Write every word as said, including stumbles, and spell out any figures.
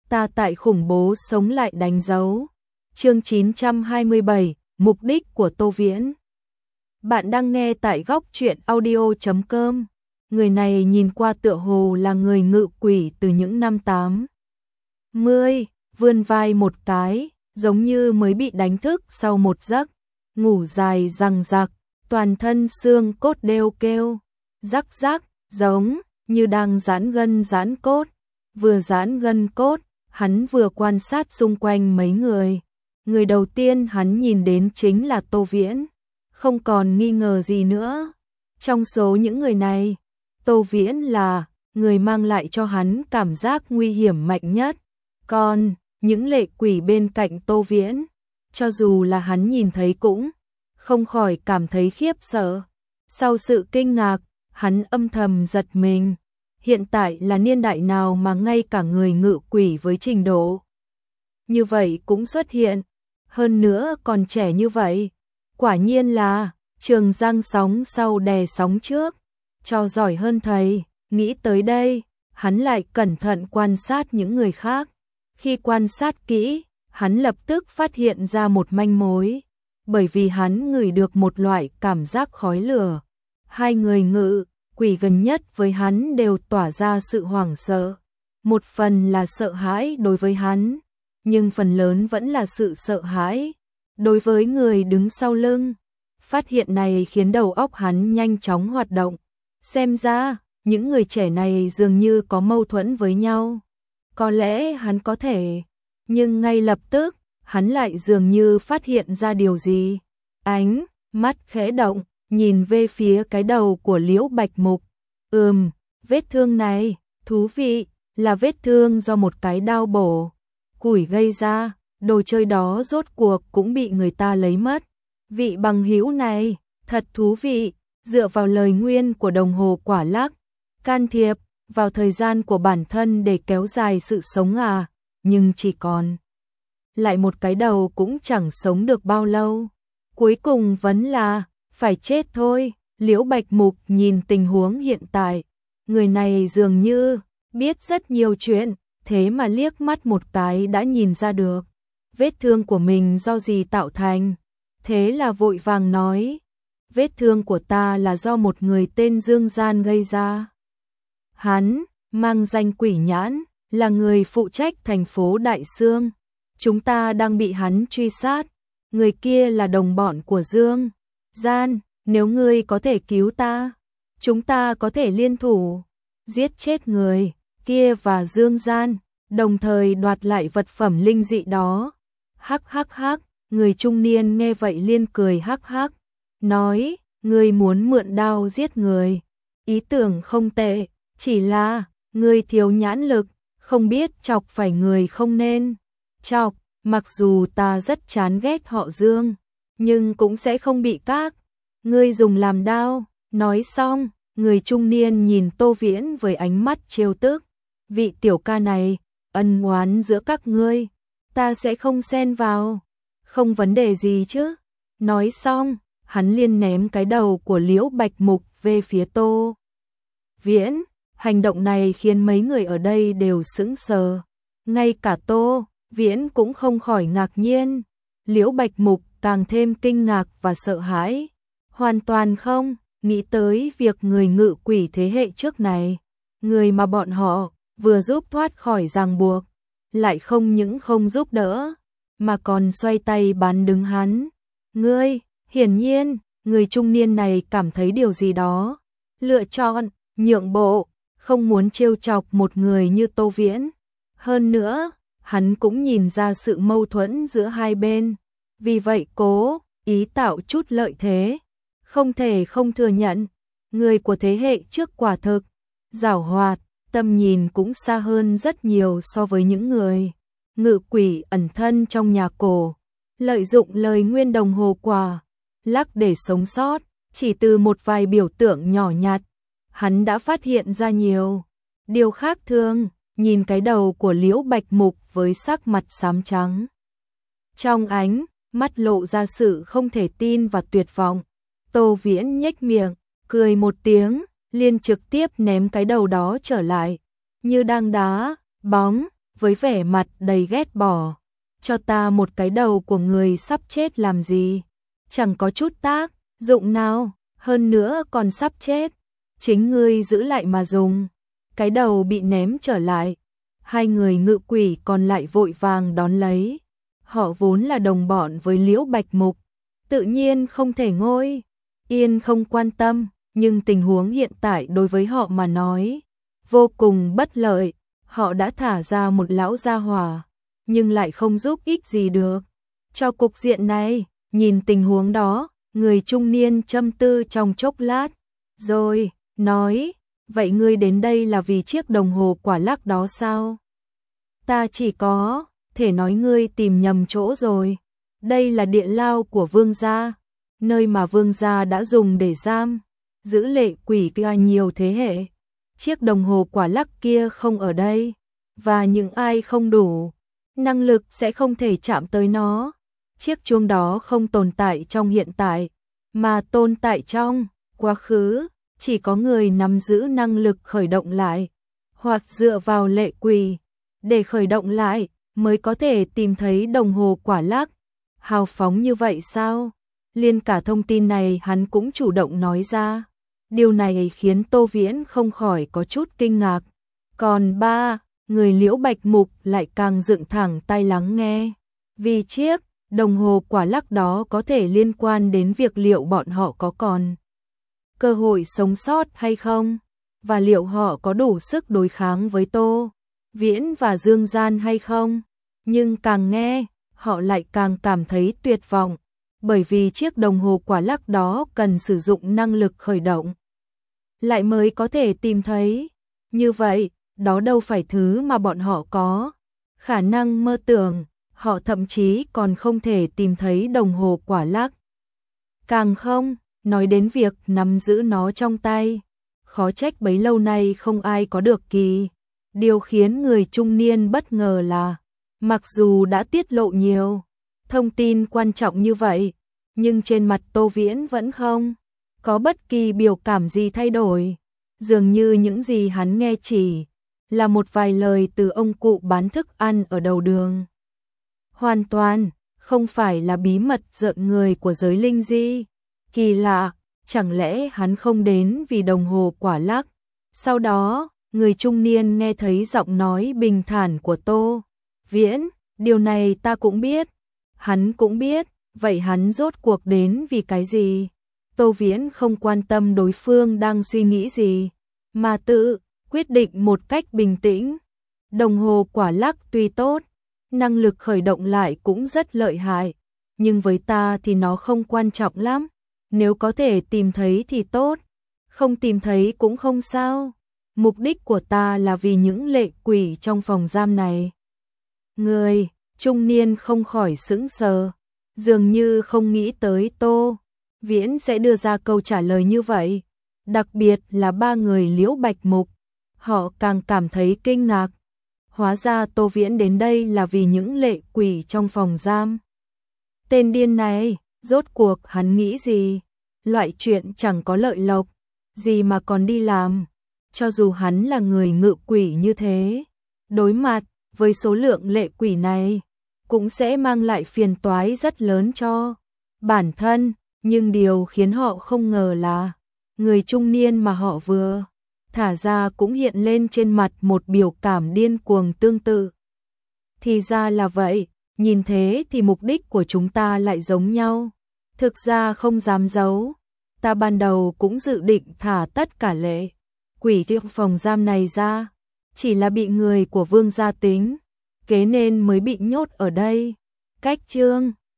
ta tại khủng bố sống lại đánh dấu. Chương chín trăm hai mươi bảy, mục đích của Tô Viễn. Bạn đang nghe tại góc truyện audio chấm com. Người này nhìn qua tựa hồ là người ngự quỷ từ những năm tám mươi, vươn vai một cái, giống như mới bị đánh thức sau một giấc ngủ dài dằng dặc, toàn thân xương cốt đều kêu rắc rắc, giống như đang giãn gân giãn cốt. Vừa giãn gân cốt, hắn vừa quan sát xung quanh mấy người. Người đầu tiên hắn nhìn đến chính là Tô Viễn, không còn nghi ngờ gì nữa. Trong số những người này, Tô Viễn là người mang lại cho hắn cảm giác nguy hiểm mạnh nhất. Còn những lệ quỷ bên cạnh Tô Viễn, cho dù là hắn nhìn thấy cũng không khỏi cảm thấy khiếp sợ. Sau sự kinh ngạc, hắn âm thầm giật mình. Hiện tại là niên đại nào mà ngay cả người ngự quỷ với trình độ như vậy cũng xuất hiện, hơn nữa còn trẻ như vậy. Quả nhiên là trường giang sóng sau đè sóng trước, cho giỏi hơn thầy. Nghĩ tới đây, hắn lại cẩn thận quan sát những người khác. Khi quan sát kỹ, hắn lập tức phát hiện ra một manh mối, bởi vì hắn ngửi được một loại cảm giác khói lửa. Hai người ngự quỷ gần nhất với hắn đều tỏa ra sự hoảng sợ. Một phần là sợ hãi đối với hắn, nhưng phần lớn vẫn là sự sợ hãi đối với người đứng sau lưng. Phát hiện này khiến đầu óc hắn nhanh chóng hoạt động. Xem ra, những người trẻ này dường như có mâu thuẫn với nhau. Có lẽ hắn có thể, nhưng ngay lập tức, hắn lại dường như phát hiện ra điều gì. Ánh mắt khẽ động, nhìn về phía cái đầu của Liễu Bạch Mục. Ừm, vết thương này, thú vị, là vết thương do một cái đao bổ củi gây ra. Đồ chơi đó rốt cuộc cũng bị người ta lấy mất. Vị bằng hữu này, thật thú vị, dựa vào lời nguyên của đồng hồ quả lắc, can thiệp vào thời gian của bản thân để kéo dài sự sống à, nhưng chỉ còn lại một cái đầu cũng chẳng sống được bao lâu. Cuối cùng vẫn là phải chết thôi. Liễu Bạch Mục nhìn tình huống hiện tại, người này dường như biết rất nhiều chuyện, thế mà liếc mắt một cái đã nhìn ra được vết thương của mình do gì tạo thành. Thế là vội vàng nói, vết thương của ta là do một người tên Dương Gian gây ra. Hắn mang danh Quỷ Nhãn, là người phụ trách thành phố Đại Sương. Chúng ta đang bị hắn truy sát. Người kia là đồng bọn của Dương Gian, nếu ngươi có thể cứu ta, chúng ta có thể liên thủ giết chết người kia và Dương Gian, đồng thời đoạt lại vật phẩm linh dị đó. Hắc hắc hắc, người trung niên nghe vậy liên cười hắc hắc, nói, ngươi muốn mượn đao giết người, ý tưởng không tệ, chỉ là ngươi thiếu nhãn lực, không biết chọc phải người không nên chọc. Mặc dù ta rất chán ghét họ Dương, nhưng cũng sẽ không bị các ngươi dùng làm đao. Nói xong, người trung niên nhìn Tô Viễn với ánh mắt trêu tức. Vị tiểu ca này, ân oán giữa các ngươi, ta sẽ không xen vào. Không vấn đề gì chứ. Nói xong, hắn liền ném cái đầu của Liễu Bạch Mục về phía Tô Viễn. Hành động này khiến mấy người ở đây đều sững sờ. Ngay cả Tô Viễn cũng không khỏi ngạc nhiên. Liễu Bạch Mục càng thêm kinh ngạc và sợ hãi. Hoàn toàn không nghĩ tới việc người ngự quỷ thế hệ trước này, người mà bọn họ vừa giúp thoát khỏi ràng buộc, lại không những không giúp đỡ, mà còn xoay tay bán đứng hắn. Ngươi, hiển nhiên, người trung niên này cảm thấy điều gì đó, lựa chọn nhượng bộ, không muốn trêu chọc một người như Tô Viễn. Hơn nữa, hắn cũng nhìn ra sự mâu thuẫn giữa hai bên, vì vậy cố ý tạo chút lợi thế. Không thể không thừa nhận, người của thế hệ trước quả thực giảo hoạt, tầm nhìn cũng xa hơn rất nhiều so với những người ngự quỷ ẩn thân trong nhà cổ, lợi dụng lời nguyên đồng hồ quả lắc để sống sót. Chỉ từ một vài biểu tượng nhỏ nhặt, hắn đã phát hiện ra nhiều điều khác thường. Nhìn cái đầu của Liễu Bạch Mục với sắc mặt xám trắng, trong ánh mắt lộ ra sự không thể tin và tuyệt vọng, Tô Viễn nhếch miệng, cười một tiếng, liền trực tiếp ném cái đầu đó trở lại, như đang đá bóng với vẻ mặt đầy ghét bỏ. Cho ta một cái đầu của người sắp chết làm gì? Chẳng có chút tác dụng nào, hơn nữa còn sắp chết. Chính ngươi giữ lại mà dùng. Cái đầu bị ném trở lại. Hai người ngự quỷ còn lại vội vàng đón lấy. Họ vốn là đồng bọn với Liễu Bạch Mục, tự nhiên không thể ngồi yên không quan tâm, nhưng tình huống hiện tại đối với họ mà nói vô cùng bất lợi. Họ đã thả ra một lão gia hỏa, nhưng lại không giúp ích gì được cho cục diện này. Nhìn tình huống đó, người trung niên châm tư trong chốc lát, rồi nói, vậy ngươi đến đây là vì chiếc đồng hồ quả lắc đó sao? Ta chỉ có thể nói ngươi tìm nhầm chỗ rồi. Đây là địa lao của vương gia, nơi mà vương gia đã dùng để giam giữ lệ quỷ kia nhiều thế hệ. Chiếc đồng hồ quả lắc kia không ở đây, và những ai không đủ năng lực sẽ không thể chạm tới nó. Chiếc chuông đó không tồn tại trong hiện tại, mà tồn tại trong quá khứ. Chỉ có người nắm giữ năng lực khởi động lại, hoặc dựa vào lệ quỷ để khởi động lại, mới có thể tìm thấy đồng hồ quả lắc. Hào phóng như vậy sao? Liên cả thông tin này hắn cũng chủ động nói ra. Điều này khiến Tô Viễn không khỏi có chút kinh ngạc. Còn ba người Liễu Bạch Mục lại càng dựng thẳng tai lắng nghe. Vì chiếc đồng hồ quả lắc đó có thể liên quan đến việc liệu bọn họ có còn cơ hội sống sót hay không, và liệu họ có đủ sức đối kháng với Tô Viễn và Dương Gian hay không. Nhưng càng nghe, họ lại càng cảm thấy tuyệt vọng, bởi vì chiếc đồng hồ quả lắc đó cần sử dụng năng lực khởi động lại mới có thể tìm thấy. Như vậy, đó đâu phải thứ mà bọn họ có khả năng mơ tưởng. Họ thậm chí còn không thể tìm thấy đồng hồ quả lắc, càng không nói đến việc nắm giữ nó trong tay. Khó trách bấy lâu nay không ai có được kỳ. Điều khiến người trung niên bất ngờ là, mặc dù đã tiết lộ nhiều thông tin quan trọng như vậy, nhưng trên mặt Tô Viễn vẫn không có bất kỳ biểu cảm gì thay đổi. Dường như những gì hắn nghe chỉ là một vài lời từ ông cụ bán thức ăn ở đầu đường. Hoàn toàn không phải là bí mật rợn người của giới linh di. Kỳ lạ, chẳng lẽ hắn không đến vì đồng hồ quả lắc? Sau đó, người trung niên nghe thấy giọng nói bình thản của Tô Viễn, điều này ta cũng biết. Hắn cũng biết, vậy hắn rốt cuộc đến vì cái gì? Tô Viễn không quan tâm đối phương đang suy nghĩ gì, mà tự quyết định một cách bình tĩnh. Đồng hồ quả lắc tuy tốt, năng lực khởi động lại cũng rất lợi hại, nhưng với ta thì nó không quan trọng lắm. Nếu có thể tìm thấy thì tốt, không tìm thấy cũng không sao. Mục đích của ta là vì những lệ quỷ trong phòng giam này. Người trung niên không khỏi sững sờ, dường như không nghĩ tới Tô Viễn sẽ đưa ra câu trả lời như vậy. Đặc biệt là ba người Liễu Bạch Mục, họ càng cảm thấy kinh ngạc. Hóa ra Tô Viễn đến đây là vì những lệ quỷ trong phòng giam. Tên điên này, rốt cuộc hắn nghĩ gì? Loại chuyện chẳng có lợi lộc gì mà còn đi làm. Cho dù hắn là người ngự quỷ như thế, đối mặt với số lượng lệ quỷ này cũng sẽ mang lại phiền toái rất lớn cho bản thân. Nhưng điều khiến họ không ngờ là người trung niên mà họ vừa thả ra cũng hiện lên trên mặt một biểu cảm điên cuồng tương tự. Thì ra là vậy, nhìn thế thì mục đích của chúng ta lại giống nhau. Thực ra không dám giấu, ta ban đầu cũng dự định thả tất cả lệ quỷ trong phòng giam này ra, chỉ là bị người của vương gia tính kế nên mới bị nhốt ở đây. Cách chương